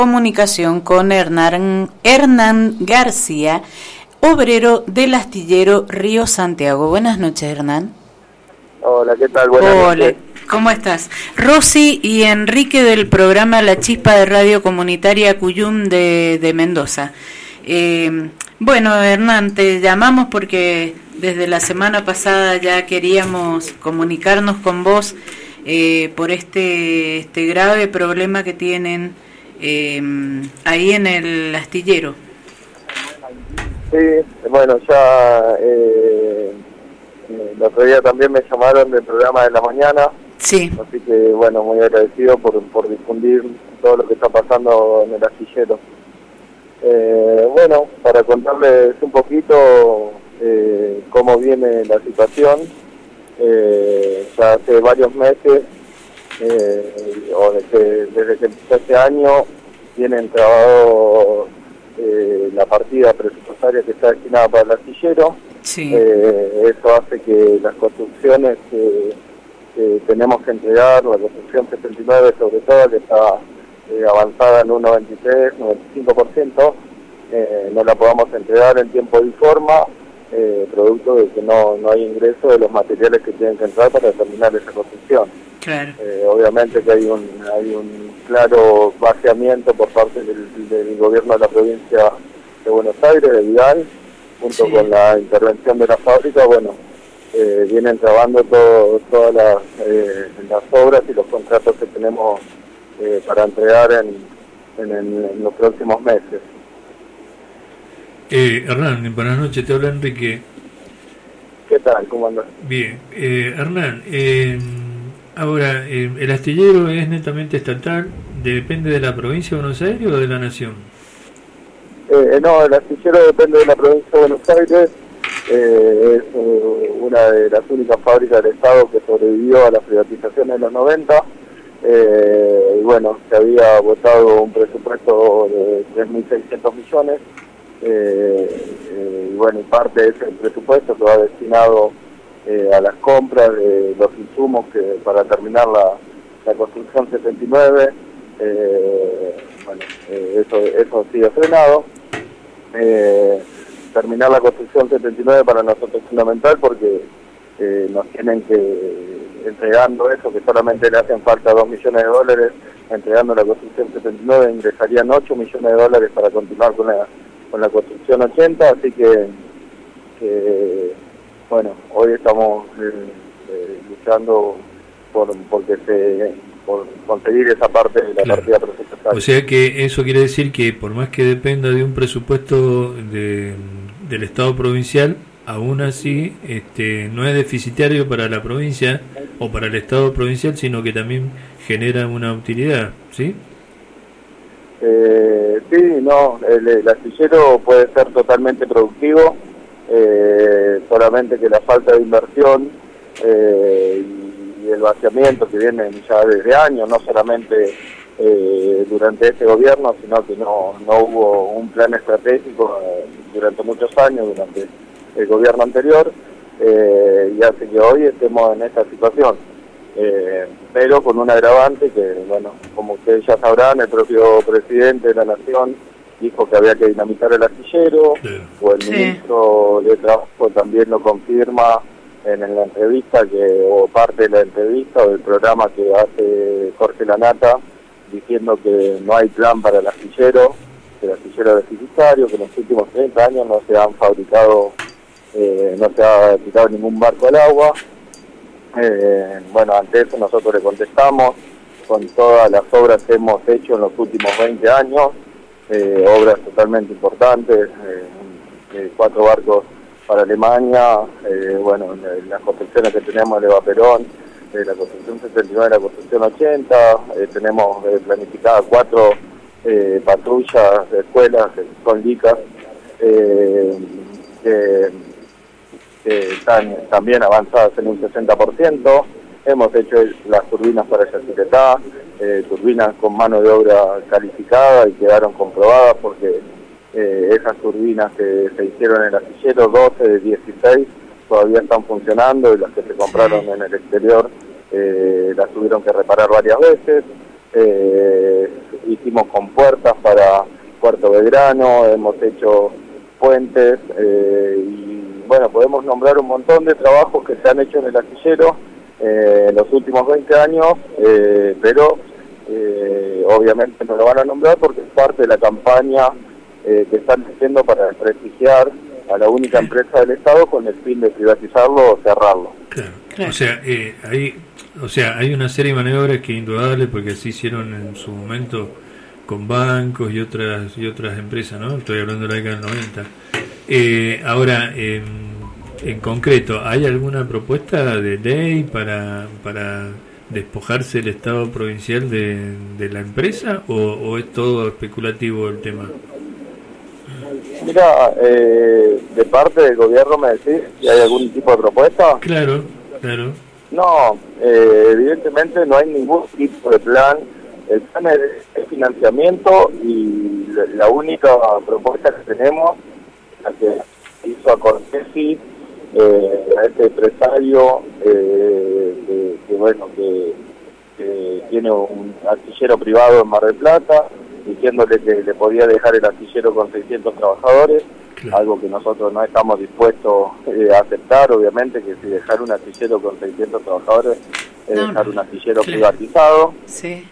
Comunicación con Hernán García, obrero del astillero Río Santiago. Buenas noches, Hernán. Hola, ¿qué tal? Buenas noches. ¿Cómo estás? Rosy y Enrique del programa La Chispa de Radio Comunitaria Cuyum de Mendoza. Bueno, Hernán, te llamamos porque desde la semana pasada ya queríamos comunicarnos con vos por este grave problema que tienen ahí en el astillero. Sí, bueno, ya el otro día también me llamaron del programa de la mañana. Sí. Así que, bueno, muy agradecido por difundir todo lo que está pasando en el astillero. Bueno, para contarles un poquito cómo viene la situación, ya hace varios meses, o desde que empezó este año, vienen trabado la partida presupuestaria que está destinada para el astillero. Sí. Eso hace que las construcciones que tenemos que entregar, la construcción 79 sobre todo, que está avanzada en un 93-95%, no la podamos entregar en tiempo y forma, producto de que no hay ingreso de los materiales que tienen que entrar para terminar esa construcción. Claro. Obviamente que hay un claro vaciamiento por parte del gobierno de la provincia de Buenos Aires, de Vidal, junto con la intervención de la fábrica. Bueno, vienen trabando todas las obras y los contratos que tenemos para entregar en los próximos meses. Hernán, buenas noches, te habla Enrique. ¿Qué tal? ¿Cómo andas? Bien. Hernán, ahora, ¿el astillero es netamente estatal? ¿Depende de la provincia de Buenos Aires o de la nación? No, el astillero depende de la provincia de Buenos Aires. Es una de las únicas fábricas del Estado que sobrevivió a la privatización en los 90. Y bueno, se había votado un presupuesto de 3.600 millones. Y bueno, y parte de ese presupuesto que va destinado a las compras de los insumos para terminar la construcción 79. Bueno, eso sigue frenado. Terminar la construcción 79 para nosotros es fundamental porque nos tienen que, entregando eso, que solamente le hacen falta $2 millones, entregando la construcción 79 ingresarían $8 millones para continuar con la construcción 80, así que bueno, hoy estamos luchando por conseguir esa parte de la partida presupuestaria. O sea que eso quiere decir que por más que dependa de un presupuesto del Estado provincial, aún así no es deficitario para la provincia o para el Estado provincial, sino que también genera una utilidad, ¿sí? Sí, no, el astillero puede ser totalmente productivo, solamente que la falta de inversión y el vaciamiento que vienen ya desde años, no solamente durante este gobierno, sino que no hubo un plan estratégico durante muchos años, durante el gobierno anterior, y hace que hoy estemos en esta situación. Pero con un agravante que, bueno, como ustedes ya sabrán, el propio presidente de la Nación dijo que había que dinamitar el astillero, o el ministro de Trabajo también lo confirma en la entrevista, o parte de la entrevista o del programa que hace Jorge Lanata, diciendo que no hay plan para el astillero deficitario, que en los últimos 30 años no se han fabricado, no se ha tirado ningún barco al agua. Bueno, ante eso nosotros le contestamos con todas las obras que hemos hecho en los últimos 20 años, obras totalmente importantes, 4 barcos para Alemania, bueno, las construcciones que tenemos de Eva Perón, la construcción 79, la construcción 80, tenemos planificadas 4 patrullas de escuelas que son LICAS, que están también avanzadas en un 60%. Hemos hecho las turbinas para Yacyretá, turbinas con mano de obra calificada y quedaron comprobadas porque esas turbinas que se hicieron en el astillero, 12 de 16, todavía están funcionando, y las que se compraron en el exterior las tuvieron que reparar varias veces. hicimos compuertas para Puerto Belgrano, hemos hecho puentes, y bueno, podemos nombrar un montón de trabajos que se han hecho en el astillero en los últimos 20 años, pero obviamente no lo van a nombrar porque es parte de la campaña que están haciendo para desprestigiar a la única empresa del Estado con el fin de privatizarlo o cerrarlo. Claro. O sea, hay una serie de maniobras que indudable, porque así hicieron en su momento con bancos y otras empresas, ¿no? Estoy hablando de la década del 90. Ahora, en concreto, ¿hay alguna propuesta de ley para despojarse el Estado provincial de la empresa o es todo especulativo el tema? Mira, de parte del gobierno me decís si hay algún tipo de propuesta. Claro. No, evidentemente no hay ningún tipo de plan. El plan es financiamiento y la única propuesta que tenemos, la que hizo a Cortesi, a este empresario que tiene un astillero privado en Mar del Plata, diciéndole que le podía dejar el astillero con 600 trabajadores, claro. Algo que nosotros no estamos dispuestos a aceptar, obviamente, que si dejar un astillero con 600 trabajadores es dejar un astillero privatizado. Sí.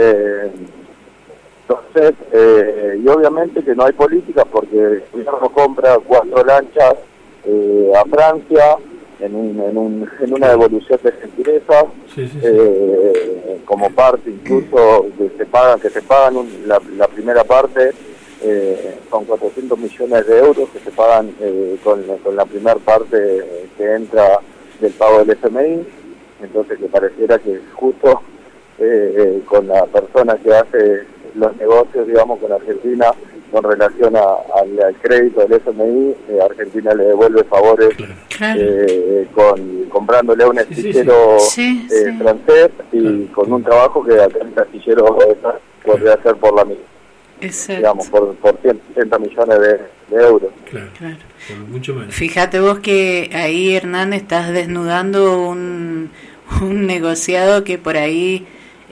Entonces, y obviamente que no hay políticas porque el gobierno compra 4 lanchas a Francia en una devolución de gentilezas, como parte incluso que se pagan la primera parte, son 400 millones de euros que se pagan con la primera parte que entra del pago del FMI. Entonces que pareciera que justo con la persona que hace los negocios, digamos, con Argentina con relación al crédito del FMI, Argentina le devuelve favores comprándole a un astillero francés y con un trabajo que acá el astillero podría hacer por la misma. Exacto. Digamos, por 160 millones de euros. Claro. Por mucho menos. Fíjate vos que ahí, Hernán, estás desnudando un negociado que por ahí,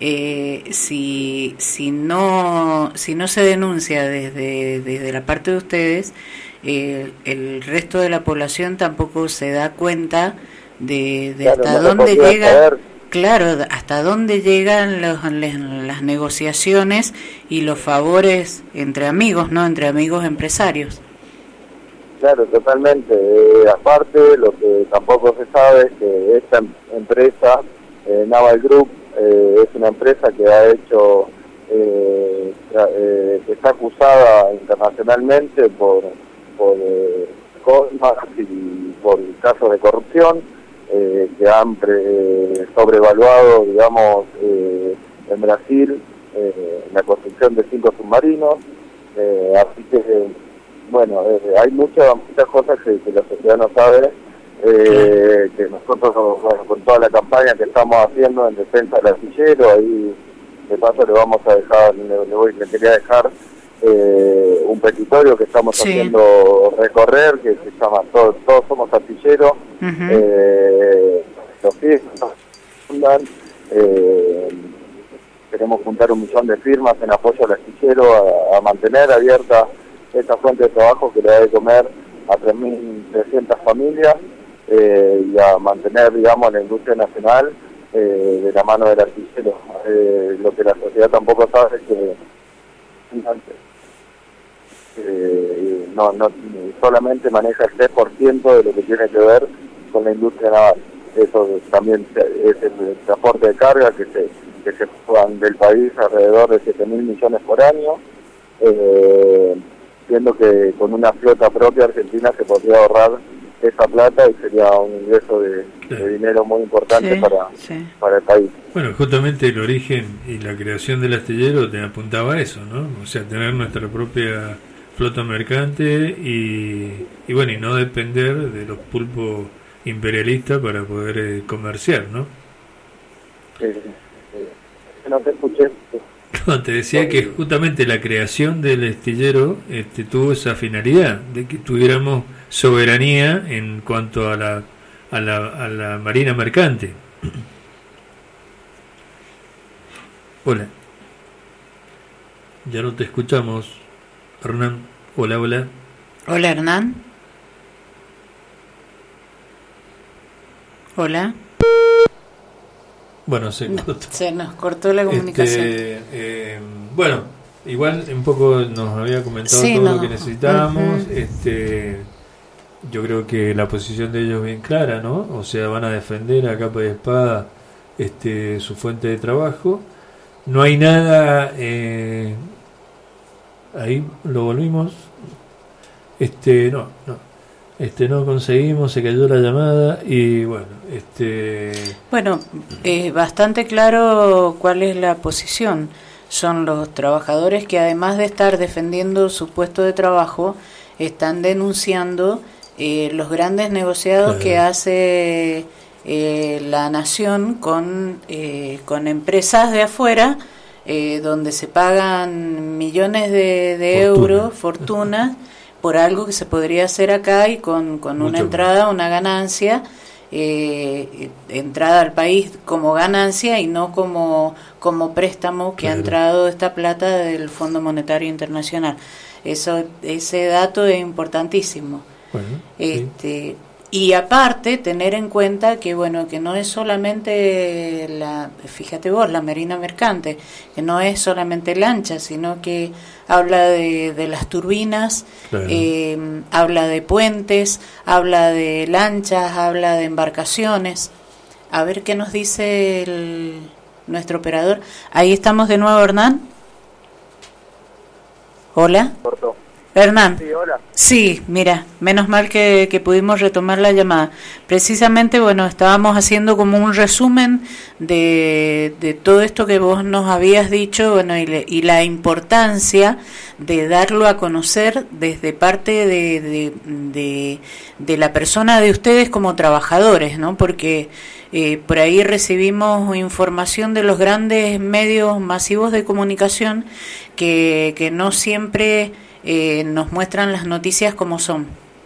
si no se denuncia desde la parte de ustedes, el resto de la población tampoco se da cuenta de hasta dónde llega. Claro, hasta dónde llegan las negociaciones y los favores entre amigos, ¿no? Entre amigos empresarios. Claro, totalmente. Aparte, lo que tampoco se sabe es que esta empresa, Naval Group, es una empresa que ha hecho, que está acusada internacionalmente por cosas y por casos de corrupción, que han sobrevaluado, digamos, en Brasil la construcción de 5 submarinos, así que, bueno, hay muchas cosas que la sociedad no sabe, que nosotros, bueno, con toda la campaña que estamos haciendo en defensa del astillero, ahí de paso le vamos a dejar, le quería dejar un petitorio que estamos haciendo recorrer, que se llama Todos somos astilleros. Los pies fundan, queremos juntar 1 millón de firmas en apoyo al astillero a mantener abierta esta fuente de trabajo que le da de comer a 3.300 familias, y a mantener, digamos, la industria nacional de la mano del astillero. Lo que la sociedad tampoco sabe es que no solamente maneja el 3% de lo que tiene que ver con la industria naval. Eso también es el transporte de carga que se juegan del país alrededor de 7.000 millones por año, siendo que con una flota propia Argentina se podría ahorrar esa plata y sería un ingreso de dinero muy importante para el país. Bueno, justamente el origen y la creación del astillero te apuntaba a eso, ¿no? O sea, tener nuestra propia flota mercante y bueno, y no depender de los pulpos imperialistas para poder comerciar, ¿no? No te escuché. No, te decía que justamente la creación del astillero tuvo esa finalidad, de que tuviéramos soberanía en cuanto a la marina mercante. Ya no te escuchamos, Hernán. Hola, hola. Hola, Hernán. Hola. Bueno, se cortó. Se nos cortó la comunicación. Bueno, igual un poco nos había comentado todo lo que necesitábamos. Yo creo que la posición de ellos es bien clara, ¿no? O sea, van a defender a capa y espada su fuente de trabajo. No hay nada... ahí lo volvimos. No conseguimos, se cayó la llamada y bueno, Bueno, bastante claro cuál es la posición. Son los trabajadores que, además de estar defendiendo su puesto de trabajo, están denunciando los grandes negociados que hace la nación con empresas de afuera, donde se pagan millones de euros, fortunas, por algo que se podría hacer acá y con una entrada, una ganancia, entrada al país como ganancia y no como préstamo que ha entrado esta plata del Fondo Monetario Internacional. Ese dato es importantísimo. Bueno, y aparte tener en cuenta que que no es solamente fíjate vos, la marina mercante, que no es solamente lancha, sino que habla de las turbinas, habla de puentes, habla de lanchas, habla de embarcaciones. A ver qué nos dice nuestro operador. Ahí estamos de nuevo, Hernán. Hola. Cortó. Hernán. Sí, hola. Sí, mira, menos mal que pudimos retomar la llamada. Precisamente, estábamos haciendo como un resumen de todo esto que vos nos habías dicho, y la importancia de darlo a conocer desde parte de la persona de ustedes como trabajadores, ¿no? Porque por ahí recibimos información de los grandes medios masivos de comunicación que no siempre nos muestran las noticias como son.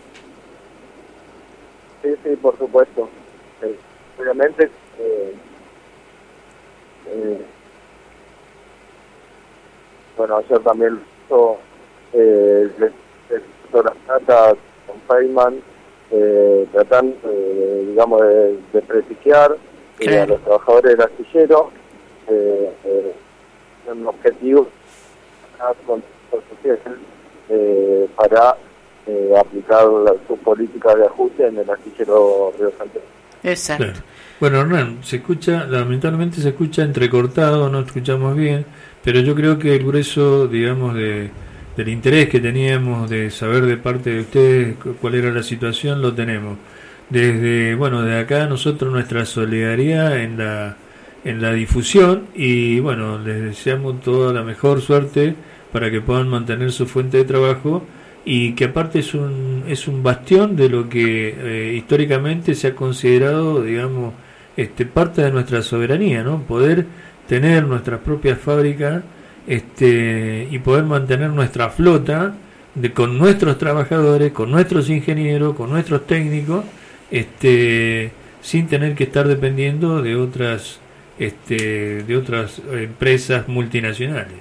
Sí, por supuesto. Obviamente, ayer también el doctor Astata con Feynman tratando, de prestigiar a los trabajadores del astillero, un objetivo para aplicar sus políticas de ajuste en el astillero Río Santiago. Exacto. Claro. Bueno, Hernán, lamentablemente se escucha entrecortado, no escuchamos bien, pero yo creo que el grueso, del interés que teníamos de saber de parte de ustedes cuál era la situación, lo tenemos. De acá nosotros nuestra solidaridad en la difusión y les deseamos toda la mejor suerte para que puedan mantener su fuente de trabajo y que aparte es un bastión de lo que históricamente se ha considerado, parte de nuestra soberanía, ¿no? Poder tener nuestras propias fábricas y poder mantener nuestra flota con nuestros trabajadores, con nuestros ingenieros, con nuestros técnicos, sin tener que estar dependiendo de otras empresas multinacionales.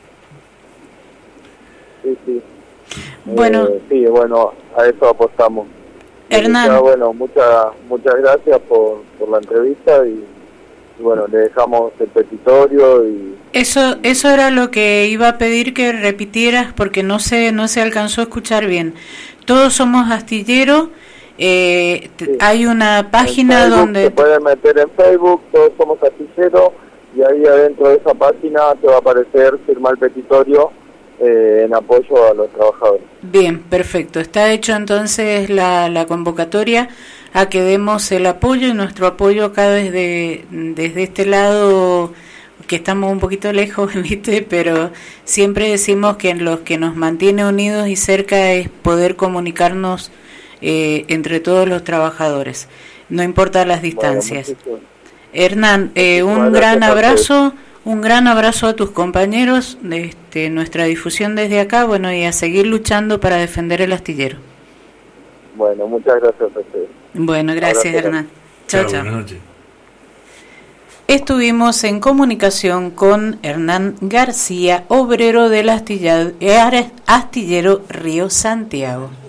Sí. Bueno, a eso apostamos. Hernán. Muchas gracias por la entrevista y le dejamos el petitorio y eso era lo que iba a pedir que repitieras porque no se alcanzó a escuchar bien. Todos somos astilleros. Sí. Hay una página donde se pueden meter en Facebook, Todos Somos Astilleros, y ahí adentro de esa página te va a aparecer firmar el petitorio en apoyo a los trabajadores. Bien, perfecto. Está hecho entonces la convocatoria a que demos el apoyo y nuestro apoyo acá desde este lado, que estamos un poquito lejos, ¿viste? Pero siempre decimos que lo que nos mantiene unidos y cerca es poder comunicarnos entre todos los trabajadores, no importa las distancias. Hernán, un gran abrazo. Un gran abrazo a tus compañeros de nuestra difusión desde acá, y a seguir luchando para defender el astillero. Muchas gracias a ustedes. Gracias, Hernán. Chao. Buenas noches. estuvimos en comunicación con Hernán García, obrero del astillero Río Santiago.